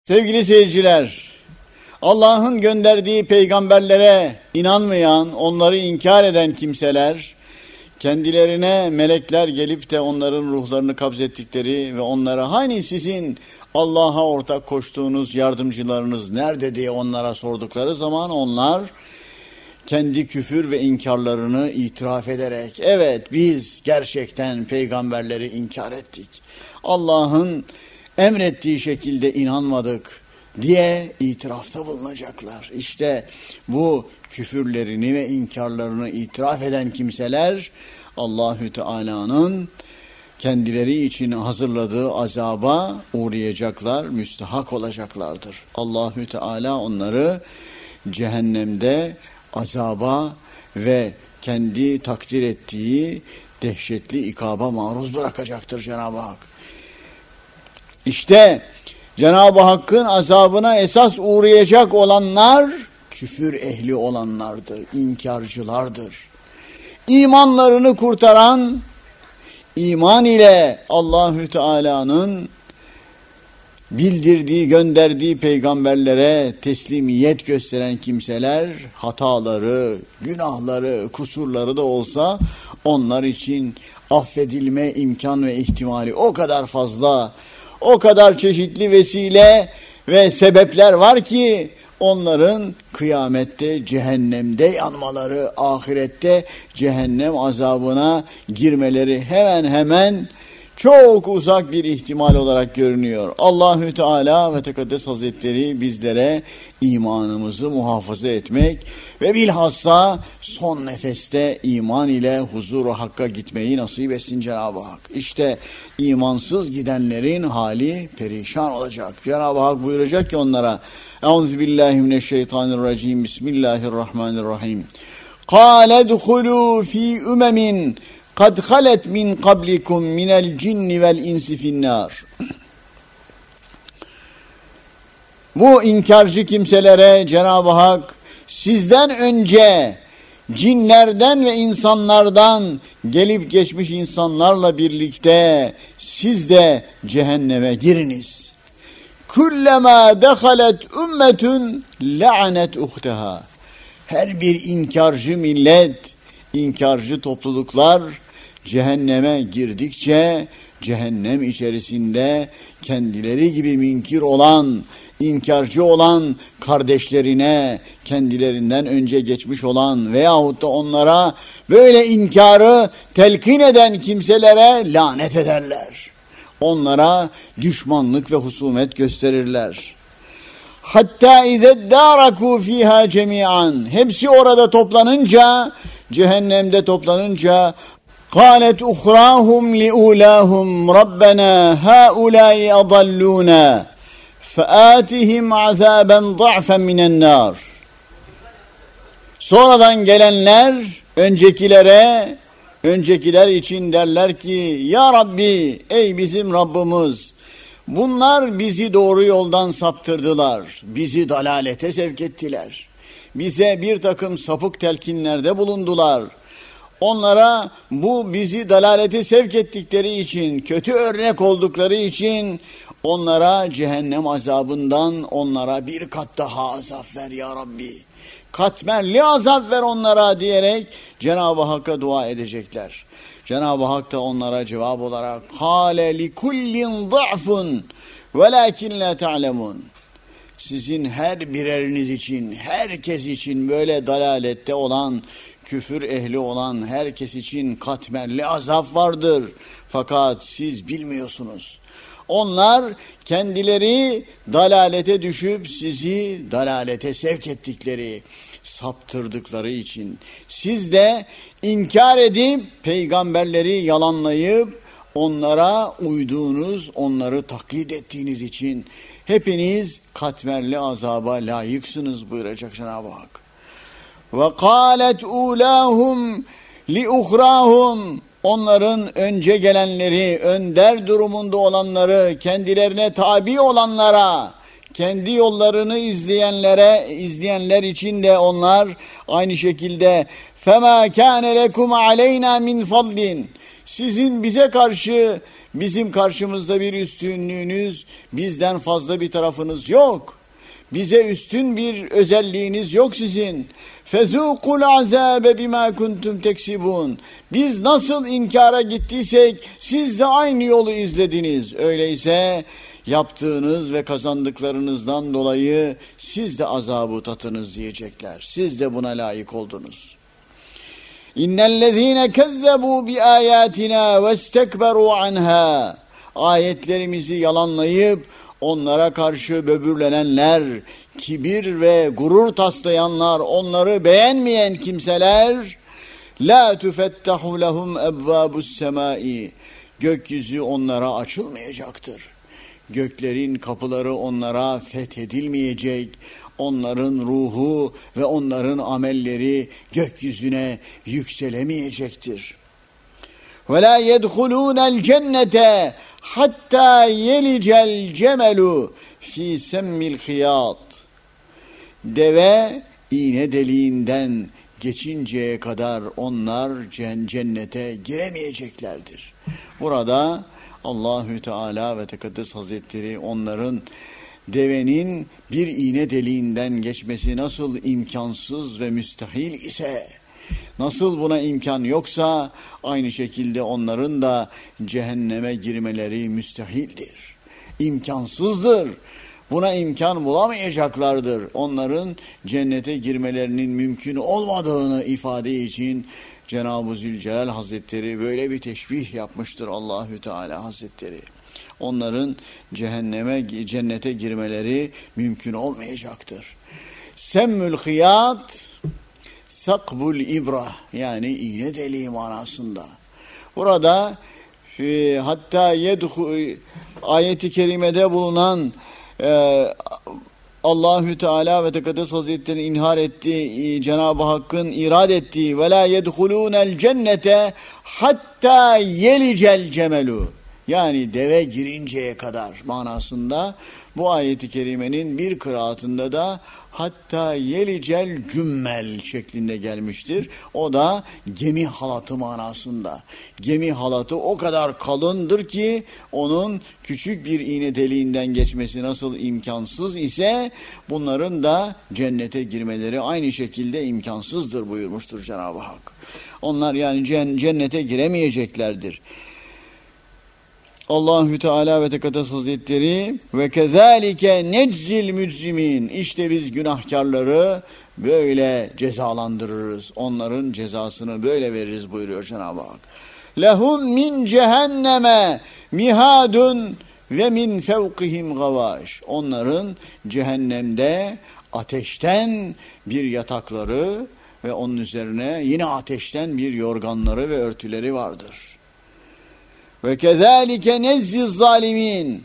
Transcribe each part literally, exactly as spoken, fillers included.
Sevgili seyirciler, Allah'ın gönderdiği peygamberlere inanmayan, onları inkar eden kimseler, kendilerine melekler gelip de onların ruhlarını kabzettikleri ve onlara hani sizin Allah'a ortak koştuğunuz yardımcılarınız nerede diye onlara sordukları zaman onlar kendi küfür ve inkarlarını itiraf ederek evet biz gerçekten peygamberleri inkar ettik, Allah'ın emrettiği şekilde inanmadık diye itirafta bulunacaklar. İşte bu küfürlerini ve inkarlarını itiraf eden kimseler Allahü Teala'nın kendileri için hazırladığı azaba uğrayacaklar, müstahak olacaklardır. Allahü Teala onları cehennemde azaba ve kendi takdir ettiği dehşetli ikaba maruz bırakacaktır Cenab-ı Hak. İşte Cenab-ı Hakk'ın azabına esas uğrayacak olanlar küfür ehli olanlardır, inkarcılardır. İmanlarını kurtaran, iman ile Allahü Teala'nın bildirdiği, gönderdiği peygamberlere teslimiyet gösteren kimseler hataları, günahları, kusurları da olsa onlar için affedilme imkan ve ihtimali o kadar fazla, o kadar çeşitli vesile ve sebepler var ki onların kıyamette cehennemde yanmaları, ahirette cehennem azabına girmeleri hemen hemen çok uzak bir ihtimal olarak görünüyor. Allahü Teala ve Tekaddes Hazretleri bizlere imanımızı muhafaza etmek ve bilhassa son nefeste iman ile huzur-u hakka gitmeyi nasip etsin Cenab-ı Hak. İşte imansız gidenlerin hali perişan olacak. Cenab-ı Hak buyuracak ki onlara Euzubillahimineşşeytanirracim Bismillahirrahmanirrahim. Kâle duhulû fî ümemin kad halet min kablikum minel cinni vel insi finnâr. Bu inkarcı kimselere Cenab-ı Hak sizden önce cinlerden ve insanlardan gelip geçmiş insanlarla birlikte siz de cehenneme giriniz. Kullama dehalet ümmetun la'anet uhteha. Her bir inkarcı millet, inkarcı topluluklar cehenneme girdikçe cehennem içerisinde kendileri gibi münkir olan, inkarcı olan kardeşlerine, kendilerinden önce geçmiş olan veyahut da onlara böyle inkarı telkin eden kimselere lanet ederler. Onlara düşmanlık ve husumet gösterirler. Hatta izeddârakû fîhâ cemî'an. Hepsi orada toplanınca, cehennemde toplanınca قالت أخراهم لأولاهم ربنا هؤلاء أضلونا فآتهم عذابا ضعفا من النار. Sonradan gelenler öncekilere, öncekiler için derler ki ya Rabbi, ey bizim Rabbimiz, bunlar bizi doğru yoldan saptırdılar, bizi dalalete sevk ettiler, bize bir takım sapık telkinlerde bulundular. Onlara bu bizi dalalete sevk ettikleri için, kötü örnek oldukları için onlara cehennem azabından onlara bir kat daha azap ver ya Rabbi. Katmerli azap ver onlara diyerek Cenab-ı Hakk'a dua edecekler. Cenab-ı Hak da onlara cevap olarak قَالَ لِكُلِّنْ ضَعْفٌ وَلَاكِنْ لَا تَعْلَمُونَ. Sizin her bireriniz için, herkes için böyle dalalette olan, küfür ehli olan herkes için katmerli azap vardır. Fakat siz bilmiyorsunuz. Onlar kendileri dalalete düşüp sizi dalalete sevk ettikleri, saptırdıkları için. Siz de inkar edip peygamberleri yalanlayıp onlara uyduğunuz, onları taklit ettiğiniz için hepiniz katmerli azaba layıksınız buyuracak Cenab-ı Hak. وَقَالَتْ اُولَاهُمْ لِاُخْرَاهُمْ. Onların önce gelenleri, önder durumunda olanları, kendilerine tabi olanlara, kendi yollarını izleyenlere, izleyenler için de onlar aynı şekilde فَمَا كَانَ لَكُمْ عَلَيْنَا مِنْ فَضْلٍ. Sizin bize karşı Bizim karşımızda bir üstünlüğünüz, bizden fazla bir tarafınız yok. Bize üstün bir özelliğiniz yok sizin. فَذُوقُوا الْعَذَابَ بِمَا كُنْتُمْ تَكْسِبُونَ. Biz nasıl inkara gittiysek siz de aynı yolu izlediniz. Öyleyse yaptığınız ve kazandıklarınızdan dolayı siz de azabı tatınız diyecekler. Siz de buna layık oldunuz. İnnellezîne kezzebû biâyâtinâ vestekberû anhâ. Ayetlerimizi yalanlayıp onlara karşı böbürlenenler, kibir ve gurur taslayanlar, onları beğenmeyen kimseler, la tufettahu lehum ebvâbus semâi. Gökyüzü onlara açılmayacaktır. Göklerin kapıları onlara fethedilmeyecek. Onların ruhu ve onların amelleri gökyüzüne yükselemeyecektir. وَلَا يَدْخُلُونَ الْجَنَّةَ حَتَّى يَلِجَ الْجَمَلُ فِي سَمِّ الْخِيَاطِ. Deve iğne deliğinden geçinceye kadar onlar cennete giremeyeceklerdir. Burada Allahü Teala ve Tekaddes Hazretleri onların devenin bir iğne deliğinden geçmesi nasıl imkansız ve müstahil ise, nasıl buna imkan yoksa aynı şekilde onların da cehenneme girmeleri müstahildir. İmkansızdır. Buna imkan bulamayacaklardır. Onların cennete girmelerinin mümkün olmadığını ifade için Cenab-ı Zülcelal Hazretleri böyle bir teşbih yapmıştır Allahü Teala Hazretleri. Onların cehenneme, cennete girmeleri mümkün olmayacaktır. Semmül hıyat, sakbul ibra, yani iğne deliği manasında. Burada e, hatta yedhu, ayeti kerimede bulunan e, Allahü Teala ve Tekaddes Hazretleri'nin inhar ettiği, Cenab-ı Hakk'ın irad ettiği ve la yedhulûnel cennete hatta yelicel cemelu, yani deve girinceye kadar manasında bu ayeti kerimenin bir kıraatında da hatta yelicel cümmel şeklinde gelmiştir. O da gemi halatı manasında. Gemi halatı o kadar kalındır ki onun küçük bir iğne deliğinden geçmesi nasıl imkansız ise bunların da cennete girmeleri aynı şekilde imkansızdır buyurmuştur Cenab-ı Hak. Onlar yani cennete giremeyeceklerdir. Allahü Teala ve Tekaddes Hazretleri ve kezalike neczil mücrimin, işte biz günahkarları böyle cezalandırırız. Onların cezasını böyle veririz buyuruyor Cenab-ı Hak. Lehum min cehenneme mihadun ve min fevkihim gavaş. Onların cehennemde ateşten bir yatakları ve onun üzerine yine ateşten bir yorganları ve örtüleri vardır. Ve kezalike nezzi zalimin.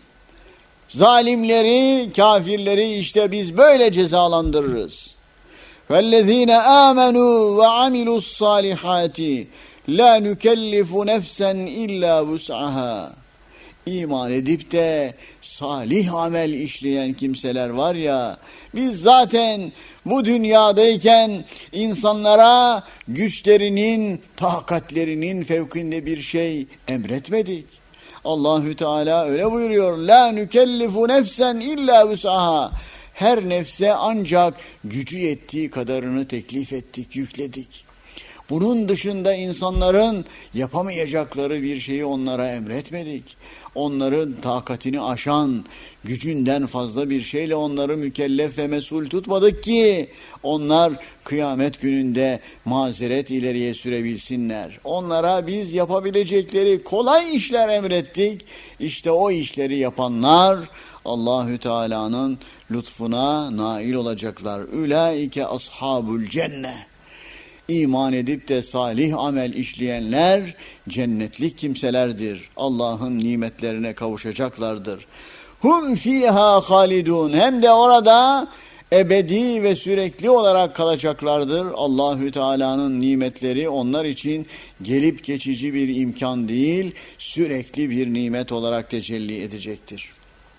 Zalimleri, kafirleri işte biz böyle cezalandırırız. Vellezine amenu ve amilus salihati la nukellifu nefsen illa vus'aha. İman edip de salih amel işleyen kimseler var ya, biz zaten bu dünyadayken insanlara güçlerinin, takatlerinin fevkinde bir şey emretmedik. Allahü Teala öyle buyuruyor. La nükellifu nefsen illa vus'aha. Her nefse ancak gücü yettiği kadarını teklif ettik, yükledik. Bunun dışında insanların yapamayacakları bir şeyi onlara emretmedik. Onların takatini aşan, gücünden fazla bir şeyle onları mükellef ve mesul tutmadık ki onlar kıyamet gününde mazeret ileriye sürebilsinler. Onlara biz yapabilecekleri kolay işler emrettik. İşte o işleri yapanlar Allahü Teala'nın lütfuna nail olacaklar. Ülaike ashabul cenne. İman edip de salih amel işleyenler cennetlik kimselerdir. Allah'ın nimetlerine kavuşacaklardır. Hum fiha halidun. Hem de orada ebedi ve sürekli olarak kalacaklardır. Allahü Teala'nın nimetleri onlar için gelip geçici bir imkan değil, sürekli bir nimet olarak tecelli edecektir.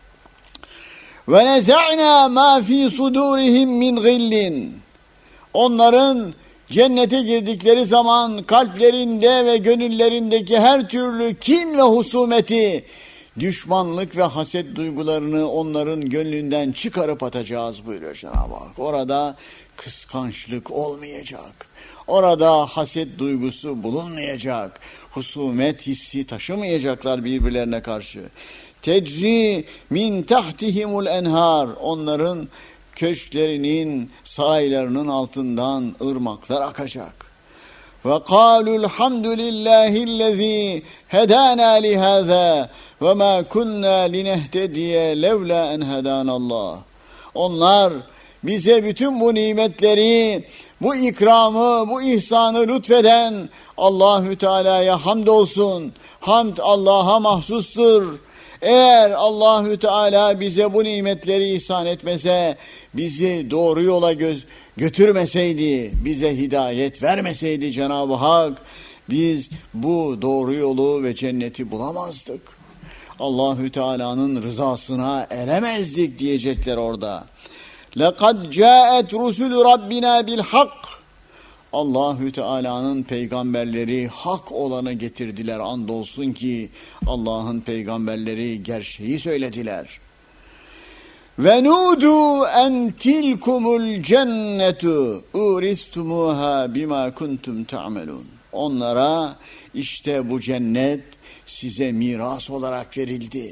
Ve neza'na ma fi sudurihim min gillin. Onların Cennete girdikleri zaman kalplerinde ve gönüllerindeki her türlü kin ve husumeti, düşmanlık ve haset duygularını onların gönlünden çıkarıp atacağız buyuruyor Cenab-ı Hak. Orada kıskançlık olmayacak. Orada haset duygusu bulunmayacak. Husumet hissi taşımayacaklar birbirlerine karşı. Tecri min tahtihimul enhar. Onların köşklerinin, saraylarının altından ırmaklar akacak. Ve kâlul hamdülillâhillezî hedâna lihâzâ ve mâ kunnâ linehtediye levlâ en hedânallâh. Onlar bize bütün bu nimetleri, bu ikramı, bu ihsanı lütfeden Allahü Teala'ya hamdolsun. Hamd Allah'a mahsustur. Eğer Allahü Teala bize bu nimetleri ihsan etmese, bizi doğru yola gö- götürmeseydi, bize hidayet vermeseydi Cenab-ı Hak, biz bu doğru yolu ve cenneti bulamazdık. Allahü Teala'nın rızasına eremezdik diyecekler orada. لَقَدْ جَاءَتْ رُسُلُ رَبِّنَا بِالْحَقِّ. Allahü Teala'nın peygamberleri hak olanı getirdiler. Andolsun ki Allah'ın peygamberleri gerçeği söylediler. Ve nudu en tilkumul cennetu uristumuha bima kuntum ta'melun. Onlara işte bu cennet size miras olarak verildi.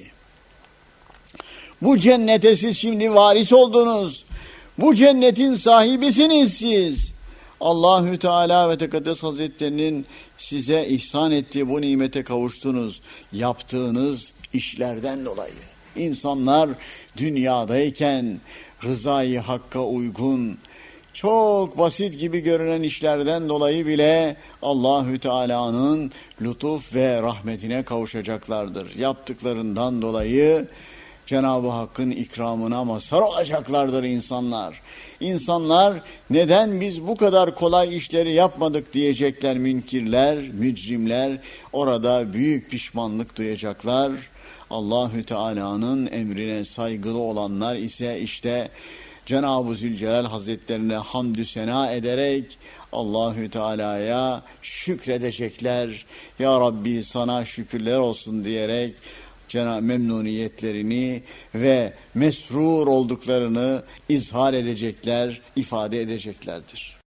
Bu cennete siz şimdi varis oldunuz. Bu cennetin sahibisiniz siz. Allahü Teala ve Tekaddes Hazretlerinin size ihsan ettiği bu nimete kavuştunuz. Yaptığınız işlerden dolayı. İnsanlar dünyadayken rızayı hakka uygun, çok basit gibi görünen işlerden dolayı bile Allahü Teala'nın lütuf ve rahmetine kavuşacaklardır. Yaptıklarından dolayı Cenab-ı Hakk'ın ikramına mazhar olacaklardır insanlar. İnsanlar neden biz bu kadar kolay işleri yapmadık diyecekler münkirler, mücrimler. Orada büyük pişmanlık duyacaklar. Allahü Teala'nın emrine saygılı olanlar ise işte Cenab-ı Zülcelal Hazretlerine hamdü sena ederek Allahü Teala'ya şükredecekler. Ya Rabbi sana şükürler olsun diyerek Cenab-ı memnuniyetlerini ve mesrur olduklarını izhar edecekler, ifade edeceklerdir.